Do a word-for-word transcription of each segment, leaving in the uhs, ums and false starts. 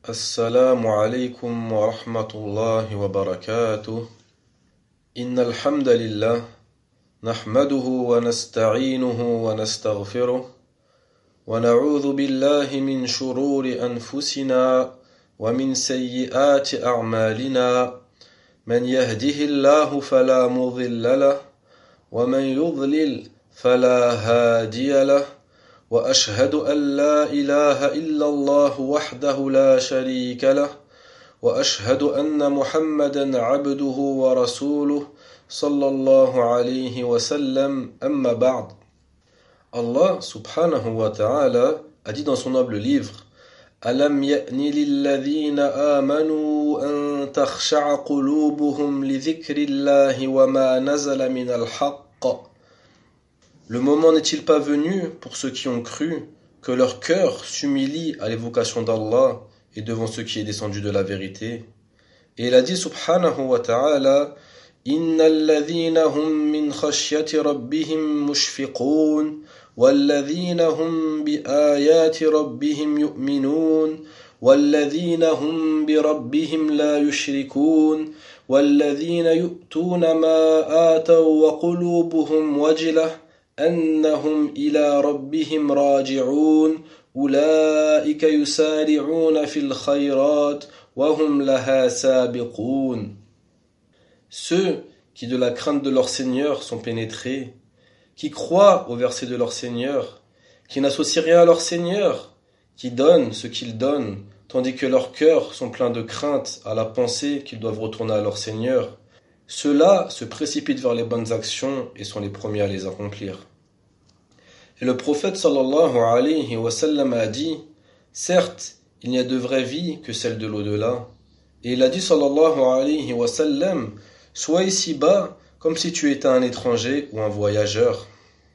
السلام عليكم ورحمة الله وبركاته. إن الحمد لله نحمده ونستعينه ونستغفره ونعوذ بالله من شرور أنفسنا ومن سيئات أعمالنا من يهده الله فلا مضل له ومن يضلل فلا هادي له وأشهد أن لا إله إلا الله وحده لا شريك له وأشهد أن محمدا عبده ورسوله صلى الله عليه وسلم أما بعد. Allah subhanahu wa ta'ala a dit dans son noble livre: Alam ya'ni lilladhina amanu an takhsha'a qulubuhum li dhikrillahi wa ma nazala min al-haqq. Le moment n'est-il pas venu pour ceux qui ont cru que leur cœur s'humilie à l'évocation d'Allah et devant ce qui est descendu de la vérité? Et il a dit subhanahu wa ta'ala: Innal ladhina hum min khashyati rabbihim mushfiqun والذين هم بآيات ربهم يؤمنون والذين هم بربهم لا يشركون والذين يؤتون ما آتوا وقلوبهم وجلة أنهم إلى ربهم راجعون أولئك يسارعون في الخيرات وهم لها سابقون. Ceux qui de la crainte de leur Seigneur sont pénétrés, qui croient au verset de leur Seigneur, qui n'associent rien à leur Seigneur, qui donnent ce qu'ils donnent, tandis que leurs cœurs sont pleins de crainte à la pensée qu'ils doivent retourner à leur Seigneur, ceux-là se précipitent vers les bonnes actions et sont les premiers à les accomplir. Et le prophète sallallahu alayhi wa sallam a dit: certes, il n'y a de vraie vie que celle de l'au-delà. Et il a dit sallallahu alayhi wa sallam: sois ici-bas comme si tu étais un étranger ou un voyageur.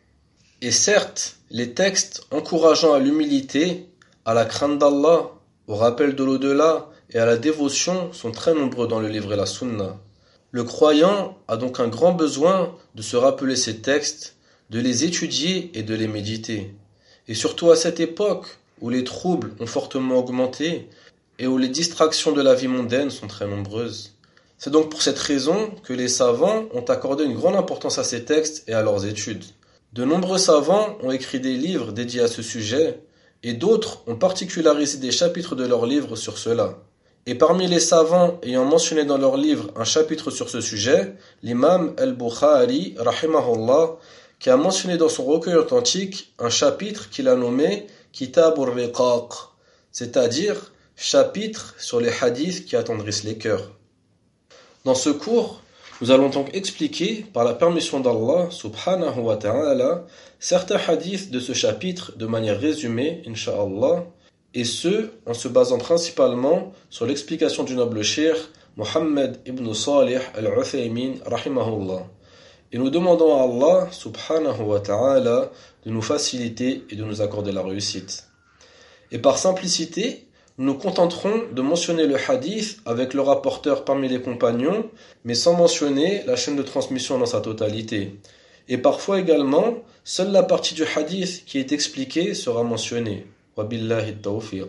Et certes, les textes encourageant à l'humilité, à la crainte d'Allah, au rappel de l'au-delà et à la dévotion sont très nombreux dans le livre et la sunna. Le croyant a donc un grand besoin de se rappeler ces textes, de les étudier et de les méditer. Et surtout à cette époque où les troubles ont fortement augmenté et où les distractions de la vie mondaine sont très nombreuses. C'est donc pour cette raison que les savants ont accordé une grande importance à ces textes et à leurs études. De nombreux savants ont écrit des livres dédiés à ce sujet, et d'autres ont particularisé des chapitres de leurs livres sur cela. Et parmi les savants ayant mentionné dans leurs livres un chapitre sur ce sujet, l'imam al-Bukhari, rahimahullah, qui a mentionné dans son recueil authentique un chapitre qu'il a nommé Kitab al-Riqaq, c'est-à-dire chapitre sur les hadiths qui attendrissent les cœurs. Dans ce cours, nous allons donc expliquer, par la permission d'Allah subhanahu wa ta'ala, certains hadiths de ce chapitre de manière résumée, insha'Allah, et ce, en se basant principalement sur l'explication du noble cheikh Muhammad ibn Salih al-Uthaymin, rahimahullah. Et nous demandons à Allah subhanahu wa ta'ala de nous faciliter et de nous accorder la réussite. Et par simplicité, nous nous contenterons de mentionner le hadith avec le rapporteur parmi les compagnons, mais sans mentionner la chaîne de transmission dans sa totalité. Et parfois également, seule la partie du hadith qui est expliquée sera mentionnée. Wa billahi tawfiq.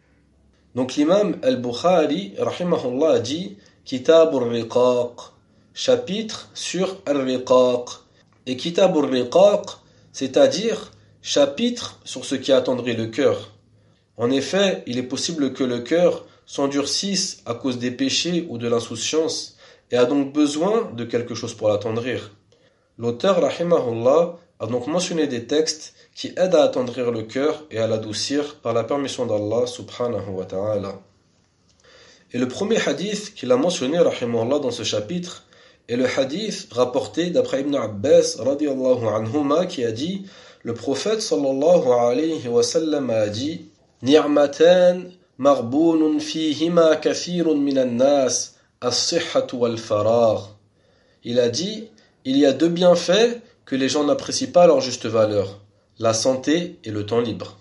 Donc l'imam al-Bukhari, rahimahullah, a dit Kitab al-Riqaq, chapitre sur al-Riqaq. Et Kitab al-Riqaq, c'est-à-dire chapitre sur ce qui attendrit le cœur. En effet, il est possible que le cœur s'endurcisse à cause des péchés ou de l'insouciance et a donc besoin de quelque chose pour l'attendrir. L'auteur, rahimahullah, a donc mentionné des textes qui aident à attendrir le cœur et à l'adoucir par la permission d'Allah subhanahu wa ta'ala. Et le premier hadith qu'il a mentionné, rahimahullah, dans ce chapitre est le hadith rapporté d'après Ibn Abbas, radiyallahu anhuma, qui a dit: le prophète sallallahu alayhi wa sallam a dit: Ni'matan marbunun fihima kathirun minan nas, as-sihhatu wal-faragh. Il a dit: il y a deux bienfaits que les gens n'apprécient pas à leur juste valeur, la santé et le temps libre.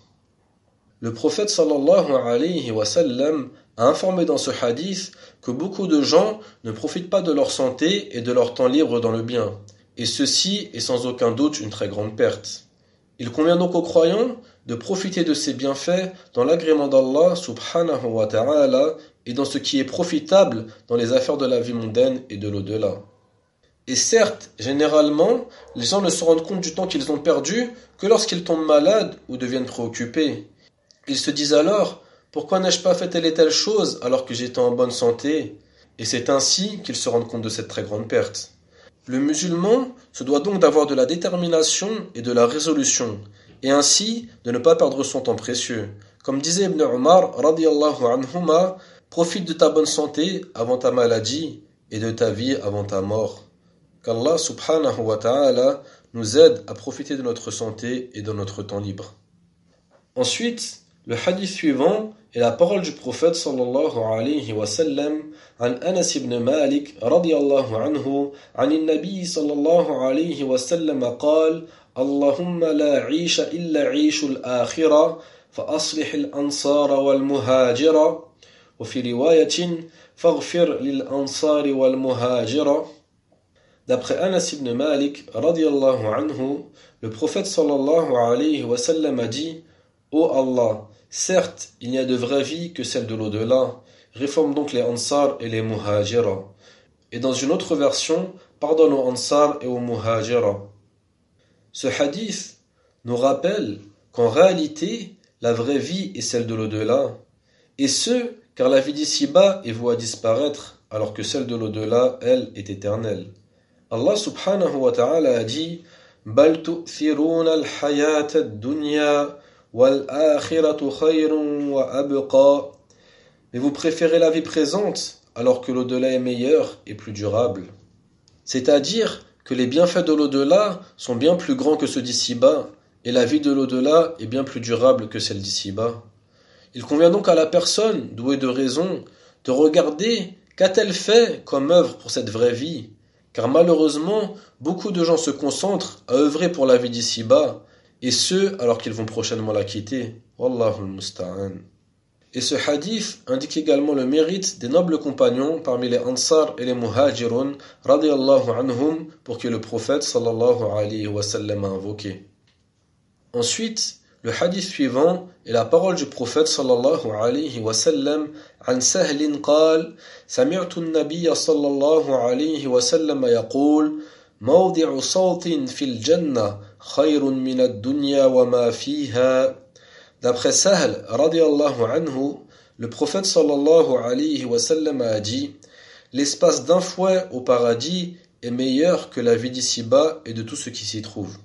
Le prophète sallallahu alayhi wa sallam a informé dans ce hadith que beaucoup de gens ne profitent pas de leur santé et de leur temps libre dans le bien, et ceci est sans aucun doute une très grande perte. Il convient donc aux croyants de profiter de ses bienfaits dans l'agrément d'Allah subhanahu wa ta'ala et dans ce qui est profitable dans les affaires de la vie mondaine et de l'au-delà. Et certes, généralement, les gens ne se rendent compte du temps qu'ils ont perdu que lorsqu'ils tombent malades ou deviennent préoccupés. Ils se disent alors, pourquoi n'ai-je pas fait telle et telle chose alors que j'étais en bonne santé? Et c'est ainsi qu'ils se rendent compte de cette très grande perte. Le musulman se doit donc d'avoir de la détermination et de la résolution, et ainsi de ne pas perdre son temps précieux. Comme disait Ibn Umar, radiyallahu anhuma, profite de ta bonne santé avant ta maladie et de ta vie avant ta mort. Qu'Allah subhanahu wa ta'ala nous aide à profiter de notre santé et de notre temps libre. Ensuite, le hadith suivant est la parole du prophète sallallahu alayhi wa sallam عن أنس بن مالك رضي الله عنه عن النبي صلى الله عليه وسلم قال اللهم لا عيش إلا عيش الآخرة فأصلح الأنصار والمهاجرة وفي رواية فاغفر للأنصار والمهاجرة. D'après Anas ibn Malik radiyallahu anhu, le prophète sallallahu alayhi wa sallam a dit: Ô Allah, certes, il n'y a de vraie vie que celle de l'au-delà. Réforme donc les Ansar et les Muhajira. Et dans une autre version, pardonne aux Ansar et aux Muhajira. Ce hadith nous rappelle qu'en réalité, la vraie vie est celle de l'au-delà. Et ce, car la vie d'ici-bas est vouée à disparaître, alors que celle de l'au-delà, elle, est éternelle. Allah subhanahu wa ta'ala a dit: Bal tu'thiruna al-hayata ad-dunya wal-akhiratu khayrun wa abqa. Mais vous préférez la vie présente, alors que l'au-delà est meilleur et plus durable. C'est-à-dire que les bienfaits de l'au-delà sont bien plus grands que ceux d'ici-bas, et la vie de l'au-delà est bien plus durable que celle d'ici-bas. Il convient donc à la personne, douée de raison, de regarder qu'a-t-elle fait comme œuvre pour cette vraie vie, car malheureusement, beaucoup de gens se concentrent à œuvrer pour la vie d'ici-bas, et ce, alors qu'ils vont prochainement la quitter. Wallahu al-musta'an. Et ce hadith indique également le mérite des nobles compagnons parmi les Ansar et les Muhajirun radiyallahu anhum pour que le prophète sallallahu alayhi wa sallam a invoqué. Ensuite, le hadith suivant est la parole du prophète sallallahu alayhi wa sallam عن سهل قال سمعت النبي صلى الله عليه وسلم يقول موضع صوت في الجنة خير من الدنيا وما فيها. D'après Sahl, radiyallahu anhu, le prophète sallallahu alayhi wa sallam a dit: l'espace d'un fouet au paradis est meilleur que la vie d'ici-bas et de tout ce qui s'y trouve.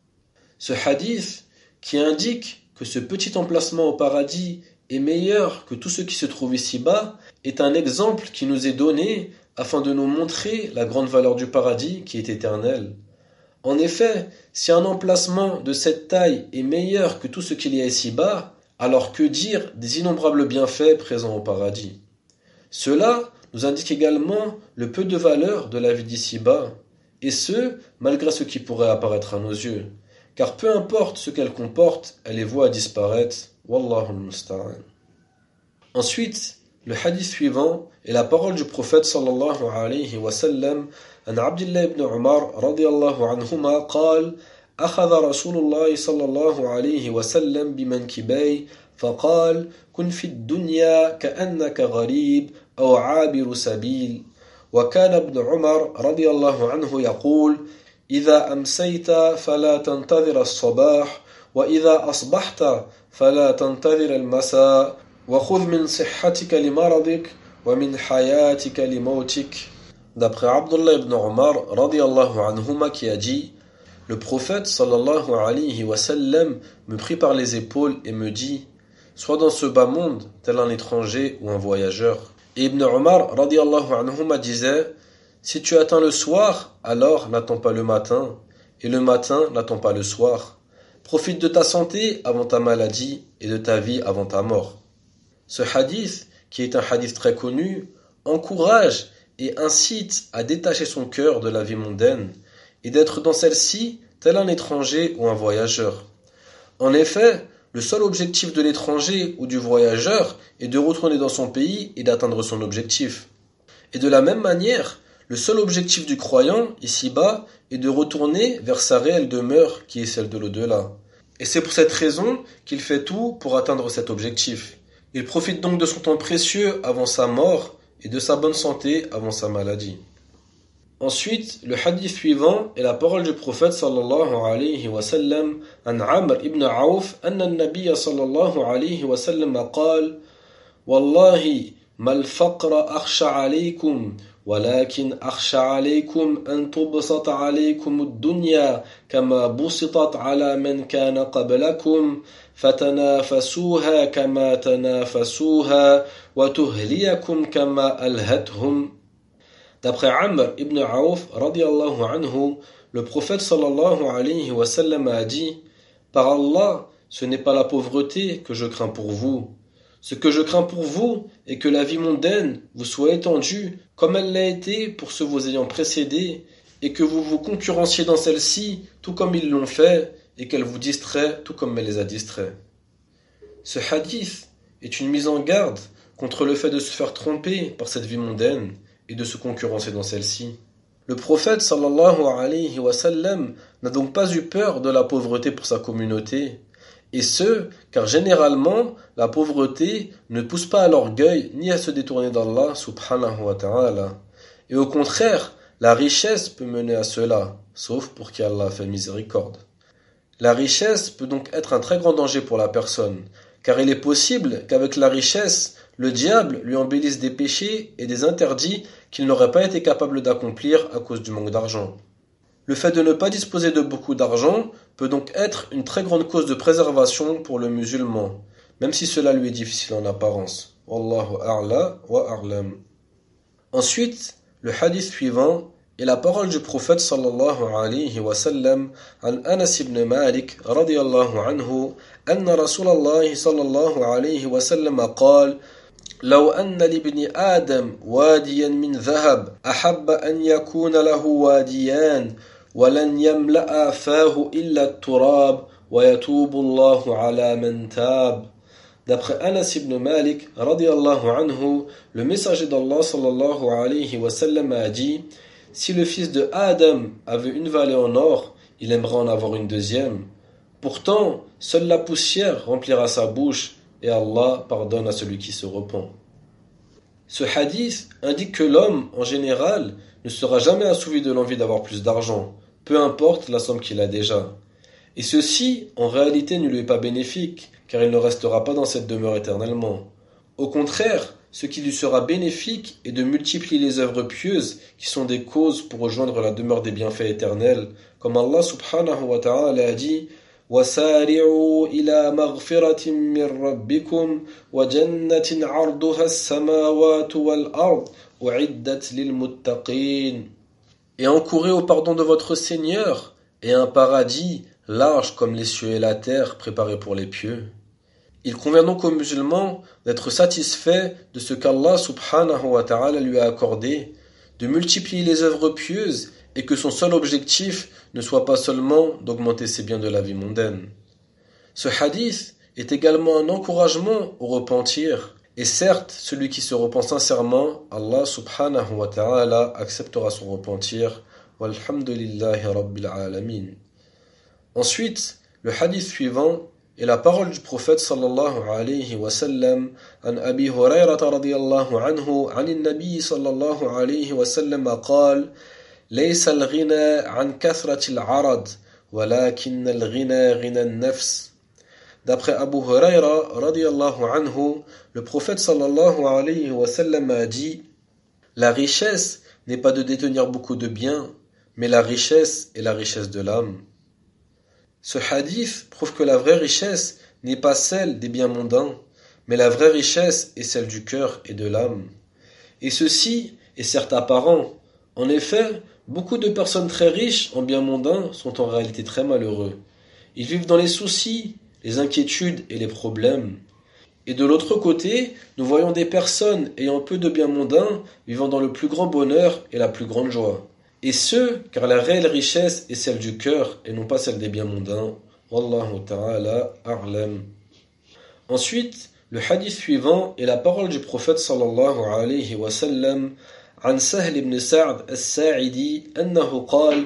Ce hadith, qui indique que ce petit emplacement au paradis est meilleur que tout ce qui se trouve ici-bas, est un exemple qui nous est donné afin de nous montrer la grande valeur du paradis qui est éternel. En effet, si un emplacement de cette taille est meilleur que tout ce qu'il y a ici-bas, alors que dire des innombrables bienfaits présents au paradis? Cela nous indique également le peu de valeur de la vie d'ici-bas, et ce, malgré ce qui pourrait apparaître à nos yeux. Car peu importe ce qu'elle comporte, elle est vouée à disparaître. Wallahu al-musta'an. Ensuite, le hadith suivant est la parole du prophète sallallahu alayhi wa sallam عن عبد الله بن عمر رضي الله عنهما قال أخذ رسول الله صلى الله عليه وسلم بمنكبي فقال كن في الدنيا كأنك غريب أو عابر سبيل. وكان ابن عمر رضي الله عنه يقول إذا أمسيت فلا تنتظر الصباح وإذا أصبحت فلا تنتظر المساء وخذ من صحتك لمرضك ومن حياتك لموتك. D'après Abdullah ibn Umar radiyallahu anhuma qui a dit: le prophète sallallahu alayhi wa sallam me prit par les épaules et me dit: sois dans ce bas monde tel un étranger ou un voyageur. Et Ibn Umar radiyallahu anhuma disait: si tu atteins le soir, alors n'attends pas le matin, et le matin n'attends pas le soir. Profite de ta santé avant ta maladie et de ta vie avant ta mort. Ce hadith, qui est un hadith très connu, encourage et incite à détacher son cœur de la vie mondaine et d'être dans celle-ci tel un étranger ou un voyageur. En effet, le seul objectif de l'étranger ou du voyageur est de retourner dans son pays et d'atteindre son objectif. Et de la même manière, le seul objectif du croyant, ici-bas, est de retourner vers sa réelle demeure qui est celle de l'au-delà. Et c'est pour cette raison qu'il fait tout pour atteindre cet objectif. Il profite donc de son temps précieux avant sa mort et de sa bonne santé avant sa maladie. Ensuite, le hadith suivant est la parole du prophète sallallahu alayhi wa sallam an Amr ibn Auf anna an-nabiy sallallahu alayhi wa sallam قال والله ما الفقر أخشى عليكم ولكن أخشى عليكم أن تبسط عليكم الدنيا كما بسطت على من كان قبلكم فتنافسوها كما تنافسوها وتهليكم كما ألهتهم. D'après Amr ibn Auf, radiallahu anhu, le prophète sallallahu alayhi wa sallam a dit « Par Allah, ce n'est pas la pauvreté que je crains pour vous. Ce que je crains pour vous est que la vie mondaine vous soit étendue comme elle l'a été pour ceux vous ayant précédés et que vous vous concurrenciez dans celle-ci tout comme ils l'ont fait et qu'elle vous distrait tout comme elle les a distraits. » Ce hadith est une mise en garde contre le fait de se faire tromper par cette vie mondaine et de se concurrencer dans celle-ci. Le prophète sallallahu alayhi wa sallam n'a donc pas eu peur de la pauvreté pour sa communauté, et ce, car généralement, la pauvreté ne pousse pas à l'orgueil ni à se détourner d'Allah subhanahu wa ta'ala. Et au contraire, la richesse peut mener à cela, sauf pour qui Allah fait miséricorde. La richesse peut donc être un très grand danger pour la personne, car il est possible qu'avec la richesse, le diable lui embellisse des péchés et des interdits qu'il n'aurait pas été capable d'accomplir à cause du manque d'argent. Le fait de ne pas disposer de beaucoup d'argent peut donc être une très grande cause de préservation pour le musulman, même si cela lui est difficile en apparence. Wallahu a'la wa a'lam. Ensuite, le hadith suivant est la parole du prophète sallallahu alayhi wa sallam an Anas ibn Malik radiyallahu anhu anna Rasulallah sallallahu alayhi wa sallam قال لو أن لابن آدم واديا من ذهب أحب أن يكون له واديان ولن يملأ فاه إلا التراب ويتوب الله على من تاب. D'après Anas ibn Malik radiyallahu anhu, le messager d'Allah sallallahu alayhi wa sallam a dit: si le fils de Adam avait une vallée en or, il aimerait en avoir une deuxième. Pourtant, seule la poussière remplira sa bouche et Allah pardonne à celui qui se repent. Ce hadith indique que l'homme, en général, ne sera jamais assouvi de l'envie d'avoir plus d'argent, peu importe la somme qu'il a déjà. Et ceci, en réalité, ne lui est pas bénéfique, car il ne restera pas dans cette demeure éternellement. Au contraire, ce qui lui sera bénéfique est de multiplier les œuvres pieuses qui sont des causes pour rejoindre la demeure des bienfaits éternels, comme Allah subhanahu wa ta'ala a dit: وَسَارِعُوا إِلَى مَغْفِرَةٍ مِّن رَّبِّكُمْ وَجَنَّةٍ عَرْضُهَا السَّمَاوَاتُ وَالْأَرْضُ أُعِدَّتْ لِلْمُتَّقِينَ. Et encourez au pardon de votre Seigneur et un paradis large comme les cieux et la terre préparé pour les pieux. Il convient donc aux musulmans d'être satisfaits de ce qu'Allah subhanahu wa ta'ala lui a accordé, de multiplier les œuvres pieuses et que son seul objectif ne soit pas seulement d'augmenter ses biens de la vie mondaine. Ce hadith est également un encouragement au repentir, et certes, celui qui se repent sincèrement, Allah subhanahu wa ta'ala acceptera son repentir. Walhamdulillahi rabbil alamin. Ensuite, le hadith suivant est la parole du prophète sallallahu alayhi wa sallam an Abi Hurayrata radiyallahu anhu an an-nabi sallallahu alayhi wa sallam قال ليس الغنى عن كثرة العرض ولكن الغنى غنى النفس. D'après Abu Hurayra radiyallahu anhu, le prophète sallallahu alayhi wa sallam a dit: la richesse n'est pas de détenir beaucoup de biens, mais la richesse est la richesse de l'âme. Ce hadith prouve que la vraie richesse n'est pas celle des biens mondains, mais la vraie richesse est celle du cœur et de l'âme. Et ceci est certes apparent. En effet, beaucoup de personnes très riches en biens mondains sont en réalité très malheureux. Ils vivent dans les soucis, les inquiétudes et les problèmes. Et de l'autre côté, nous voyons des personnes ayant peu de biens mondains vivant dans le plus grand bonheur et la plus grande joie. Et ce, car la réelle richesse est celle du cœur et non pas celle des biens mondains. Wallahu ta'ala a'lam. Ensuite, le hadith suivant est la parole du prophète sallallahu alayhi wa sallam عن سهل بن سعد الساعدي أنه قال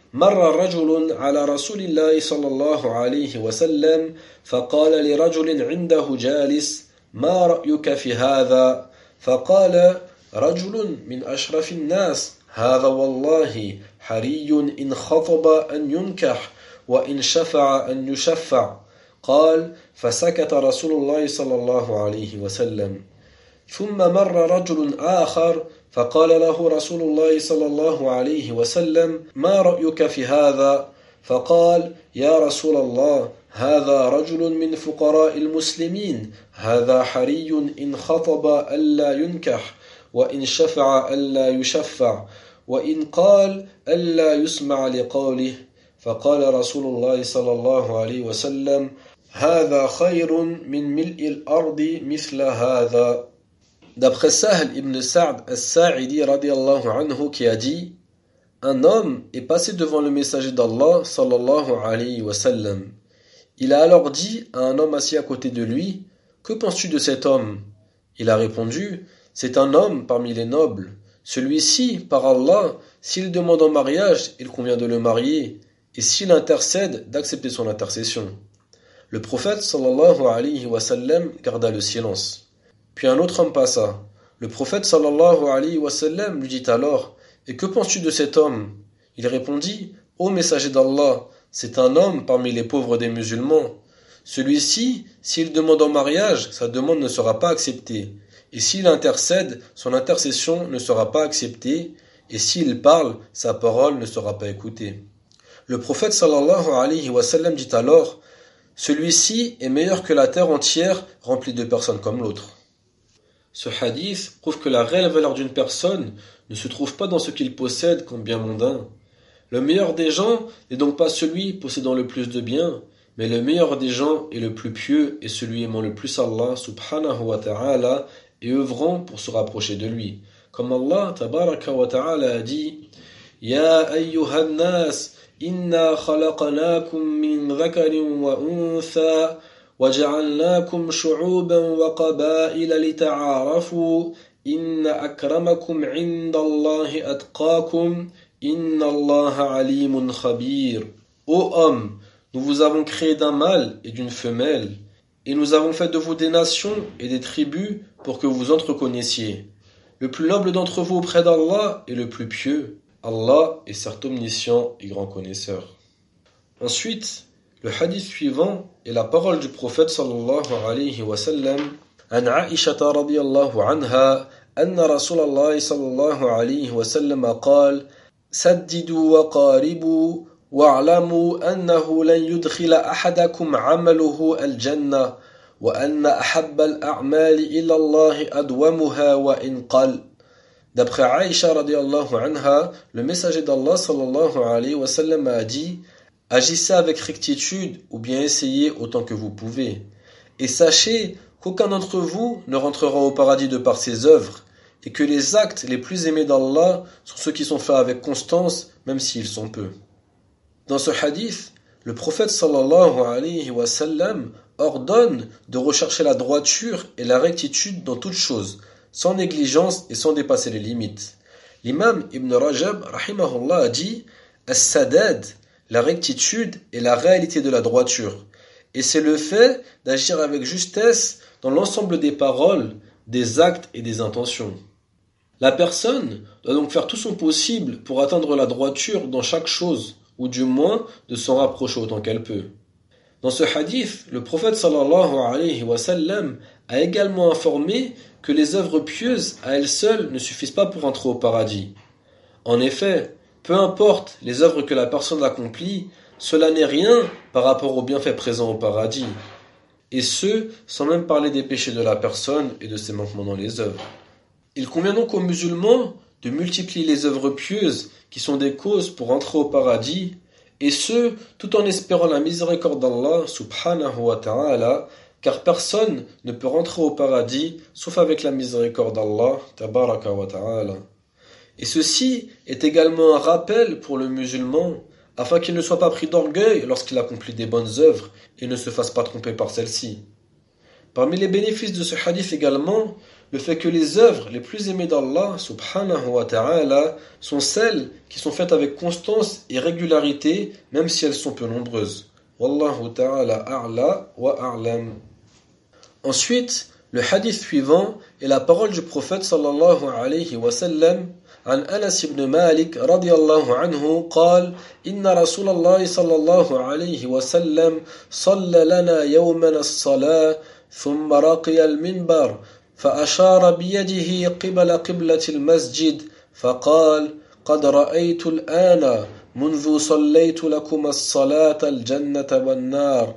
مر رجل على رسول الله صلى الله عليه وسلم فقال لرجل عنده جالس ما رأيك في هذا فقال رجل من أشرف الناس هذا والله حري إن خطب أن ينكح وإن شفع أن يشفع قال فسكت رسول الله صلى الله عليه وسلم ثم مر رجل آخر فقال له رسول الله صلى الله عليه وسلم ما رأيك في هذا فقال يا رسول الله هذا رجل من فقراء المسلمين هذا حري إن خطب ألا ينكح وإن شفع ألا يشفع وإن قال ألا يسمع لقوله فقال رسول الله صلى الله عليه وسلم هذا خير من ملء الأرض مثل هذا. D'après Sahl ibn Sa'd al-Sa'idi radiyallahu anhu qui a dit un homme est passé devant le messager d'Allah sallallahu alayhi wa sallam. Il a alors dit à un homme assis à côté de lui que penses-tu de cet homme? Il a répondu c'est un homme parmi les nobles. Celui-ci, par Allah, s'il demande en mariage, il convient de le marier, et s'il intercède, d'accepter son intercession. Le prophète sallallahu alayhi wa sallam garda le silence. Puis un autre homme passa. Le prophète sallallahu alayhi wa sallam lui dit alors et que penses-tu de cet homme? Il répondit ô messager d'Allah, c'est un homme parmi les pauvres des musulmans. Celui-ci, s'il demande en mariage, sa demande ne sera pas acceptée. Et s'il intercède, son intercession ne sera pas acceptée, et s'il parle, sa parole ne sera pas écoutée. Le prophète sallallahu alayhi wa sallam dit alors, celui-ci est meilleur que la terre entière remplie de personnes comme l'autre. Ce hadith prouve que la réelle valeur d'une personne ne se trouve pas dans ce qu'il possède comme bien mondain. Le meilleur des gens n'est donc pas celui possédant le plus de biens, mais le meilleur des gens est le plus pieux et celui aimant le plus Allah subhanahu wa ta'ala et œuvrant pour se rapprocher de lui. Comme Allah tabaraka wa ta'ala a dit Ya ayyuhan nas inna khalaqnakum min dhakarin wa untha وَجَعَلْنَاكُمْ شُعُوبًا وَقَبَائِلَ لِتَعَارَفُوا إِنَّ أَكْرَمَكُمْ عِندَ اللَّهِ أَتْقَاكُمْ إِنَّ اللَّهَ عَلِيمٌ خَبِيرٌ. Ô hommes, nous vous avons créé d'un mâle et d'une femelle, et nous avons fait de vous des nations et des tribus pour que vous vous entreconnaissiez. Le plus noble d'entre vous auprès d'Allah est le plus pieux. Allah est certes omniscient et grand connaisseur. Ensuite, le hadith suivant est la parole du prophète sallallahu alayhi wa sallam an Aisha radiyallahu anha anna Rasulallah sallallahu alayhi wa sallam قال سددوا وقاربوا واعلموا أنه لن يدخل أحدكم عمله الجنة وأن أحب الأعمال إلى الله أدومها وإن قل. D'après Aisha radiyallahu anha, le messager d'Allah sallallahu alayhi wa sallam a dit agissez avec rectitude ou bien essayez autant que vous pouvez. Et sachez qu'aucun d'entre vous ne rentrera au paradis de par ses œuvres et que les actes les plus aimés d'Allah sont ceux qui sont faits avec constance, même s'ils sont peu. Dans ce hadith, le prophète sallallahu alayhi wa sallam ordonne de rechercher la droiture et la rectitude dans toutes choses, sans négligence et sans dépasser les limites. L'imam Ibn Rajab rahimahullah a dit « As-sadad » la rectitude est la réalité de la droiture, et c'est le fait d'agir avec justesse dans l'ensemble des paroles, des actes et des intentions. La personne doit donc faire tout son possible pour atteindre la droiture dans chaque chose, ou du moins de s'en rapprocher autant qu'elle peut. Dans ce hadith, le prophète sallallahu alayhi wa sallam a également informé que les œuvres pieuses à elles seules ne suffisent pas pour entrer au paradis. En effet, peu importe les œuvres que la personne accomplit, cela n'est rien par rapport aux bienfaits présents au paradis. Et ce, sans même parler des péchés de la personne et de ses manquements dans les œuvres. Il convient donc aux musulmans de multiplier les œuvres pieuses qui sont des causes pour entrer au paradis, et ce, tout en espérant la miséricorde d'Allah subhanahu wa ta'ala, car personne ne peut rentrer au paradis sauf avec la miséricorde d'Allah tabaraka wa ta'ala. Et ceci est également un rappel pour le musulman, afin qu'il ne soit pas pris d'orgueil lorsqu'il accomplit des bonnes œuvres et ne se fasse pas tromper par celles-ci. Parmi les bénéfices de ce hadith également, le fait que les œuvres les plus aimées d'Allah subhanahu wa ta'ala sont celles qui sont faites avec constance et régularité, même si elles sont peu nombreuses. Wallahu ta'ala a'la wa a'lam. Ensuite, le hadith suivant est la parole du prophète sallallahu alayhi wa sallam عن أنس بن مالك رضي الله عنه قال إن رسول الله صلى الله عليه وسلم صلى لنا يوما الصلاة ثم رقي المنبر فأشار بيده قبل قبلة المسجد فقال قد رأيت الآن منذ صليت لكم الصلاة الجنة والنار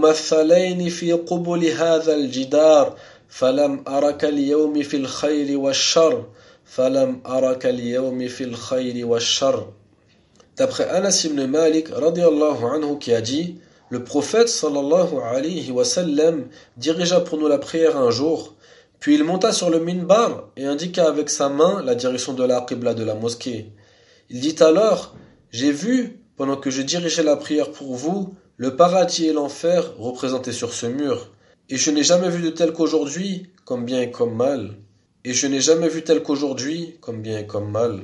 ممثلين في قبل هذا الجدار فلم أرك اليوم في الخير والشر فلم أرك اليوم في الخير والشر. D'après Anas ibn Malik radiyallahu anhu qui a dit, le prophète sallallahu alayhi wa sallam dirigea pour nous la prière un jour, puis il monta sur le minbar et indiqua avec sa main la direction de la qibla de la mosquée. Il dit alors, j'ai vu, pendant que je dirigeais la prière pour vous, le paradis et l'enfer représentés sur ce mur, et je n'ai jamais vu de tel qu'aujourd'hui, comme bien et comme mal. Et je n'ai jamais vu tel qu'aujourd'hui, comme bien et comme mal.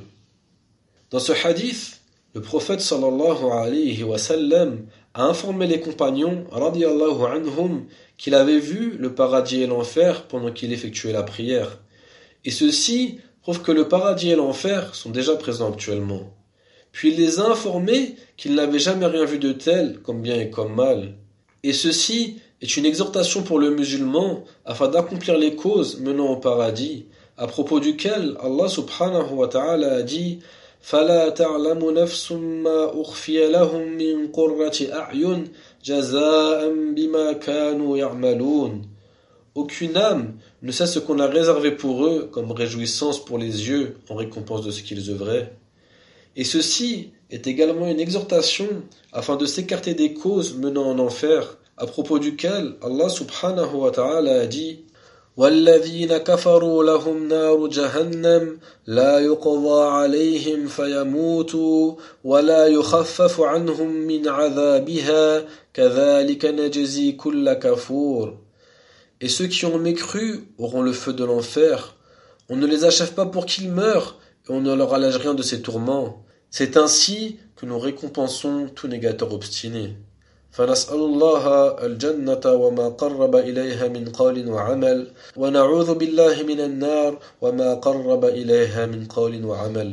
Dans ce hadith, le prophète sallallahu alayhi wa sallam a informé les compagnons radiyallahu anhum qu'il avait vu le paradis et l'enfer pendant qu'il effectuait la prière. Et ceci prouve que le paradis et l'enfer sont déjà présents actuellement. Puis il les a informés qu'ils n'avaient jamais rien vu de tel, comme bien et comme mal. Et ceci est une exhortation pour le musulman afin d'accomplir les causes menant au paradis, à propos duquel Allah subhanahu wa ta'ala a dit فَلَا تَعْلَمُ نَفْسٌ مَا أُخْفِيَ لَهُم مِّن قُرَّةِ أَعْيُنٍ جَزَاءً بِمَا كَانُوا يَعْمَلُونَ. Aucune âme ne sait ce qu'on a réservé pour eux comme réjouissance pour les yeux en récompense de ce qu'ils œuvraient. Et ceci est également une exhortation afin de s'écarter des causes menant en enfer, à propos duquel Allah subhanahu wa ta'ala a dit وَالَّذِينَ كَفَرُوا لَهُمْ نَارُ جَهَنَّمَ لَا يُقْضَى عَلَيْهِمْ فَيَمُوتُوا وَلَا يُخَفَّفُ عَنْهُمْ مِنْ عَذَابِهَا كَذَلِكَ نَجْزِي كُلَّ كَفُورٍ. Et ceux qui ont mécru auront le feu de l'enfer. On ne les achève pas pour qu'ils meurent, et on ne leur allège rien de ses tourments. C'est ainsi que nous récompensons tout négateur obstiné. فنسأل الله الجنة وما قرب إليها من قول وعمل ونعوذ بالله من النار وما قرب إليها من قول وعمل.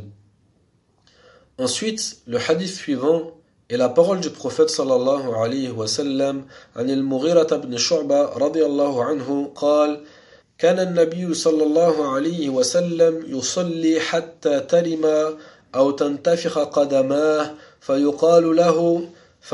Ensuite, le hadith suivant est la parole du prophète sallallahu alayhi wa sallam عن المغيرة بن شعبة رضي الله عنه قال كان النبي صلى الله عليه وسلم يصلي حتى ترم أو تنتفخ قدماه فيقال له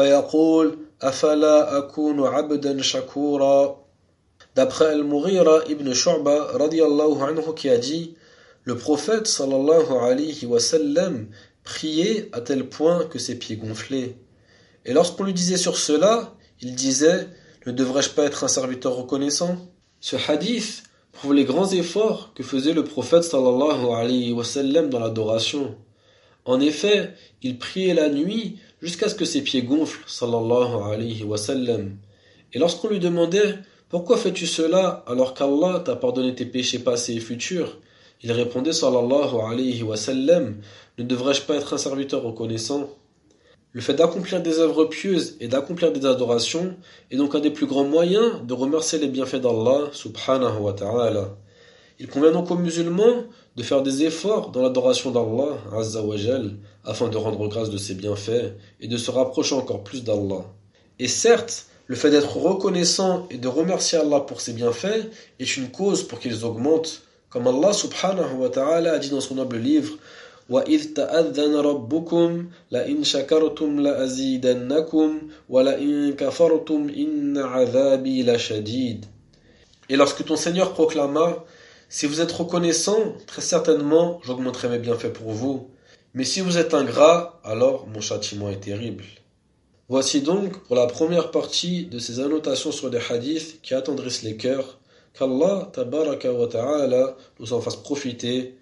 فيقول أفلا أكون عبدا شكورا. D'après Al-Mughira ibn Shu'ba radiyallahu anhu qui a dit, le prophète sallallahu alayhi wa sallam priait à tel point que ses pieds gonflaient. Et lorsqu'on lui disait sur cela, il disait, ne devrais-je pas être un serviteur reconnaissant? Ce hadith prouve les grands efforts que faisait le prophète sallallahu alayhi wa sallam dans l'adoration. En effet, il priait la nuit jusqu'à ce que ses pieds gonflent, sallallahu alayhi wa sallam. Et lorsqu'on lui demandait « Pourquoi fais-tu cela alors qu'Allah t'a pardonné tes péchés passés et futurs ?» il répondait, sallallahu alayhi wa sallam, « Ne devrais-je pas être un serviteur reconnaissant ?» Le fait d'accomplir des œuvres pieuses et d'accomplir des adorations est donc un des plus grands moyens de remercier les bienfaits d'Allah, subhanahu wa ta'ala. Il convient donc aux musulmans de faire des efforts dans l'adoration d'Allah, azza wa jal, afin de rendre grâce de ses bienfaits et de se rapprocher encore plus d'Allah. Et certes, le fait d'être reconnaissant et de remercier Allah pour ses bienfaits est une cause pour qu'ils augmentent, comme Allah subhanahu wa ta'ala a dit dans son noble livre وَإِذْ تَأَذَّنَ رَبُّكُمْ لَإِنْ شَكَرْتُمْ لَأَزِيدَنَّكُمْ وَلَإِنْ كَفَرْتُمْ إِنَّ عَذَابِي لَشَدِيدٌ. Et lorsque ton Seigneur proclama, si vous êtes reconnaissant, très certainement j'augmenterai mes bienfaits pour vous. Mais si vous êtes ingrat, alors mon châtiment est terrible. Voici donc pour la première partie de ces annotations sur les hadiths qui attendrissent les cœurs. Qu'Allah tabaraka wa ta'ala nous en fasse profiter.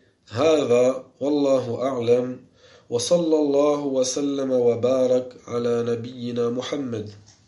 هذا والله أعلم وصلى الله وسلم وبارك على نبينا محمد.